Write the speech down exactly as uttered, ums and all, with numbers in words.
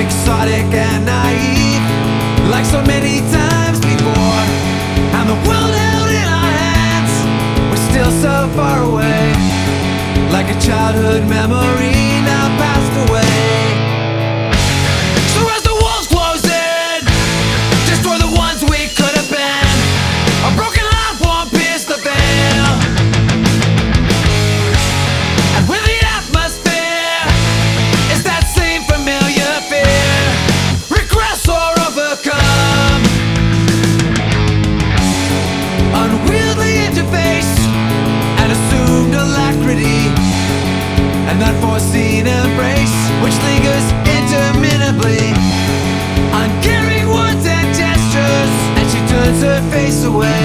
exotic and naive, like so many times before. And the world held in our hands, we're still so far away, like a childhood memory now passed away. So as the walls close in, destroy the ones we could have been. A broken heart won't pierce the veil, and with the atmosphere is that same familiar fear. Regress or overcome, unwieldy interface and assumed alacrity, and that foreseen embrace which lingers interminably, uncaring words and gestures, and she turns her face away.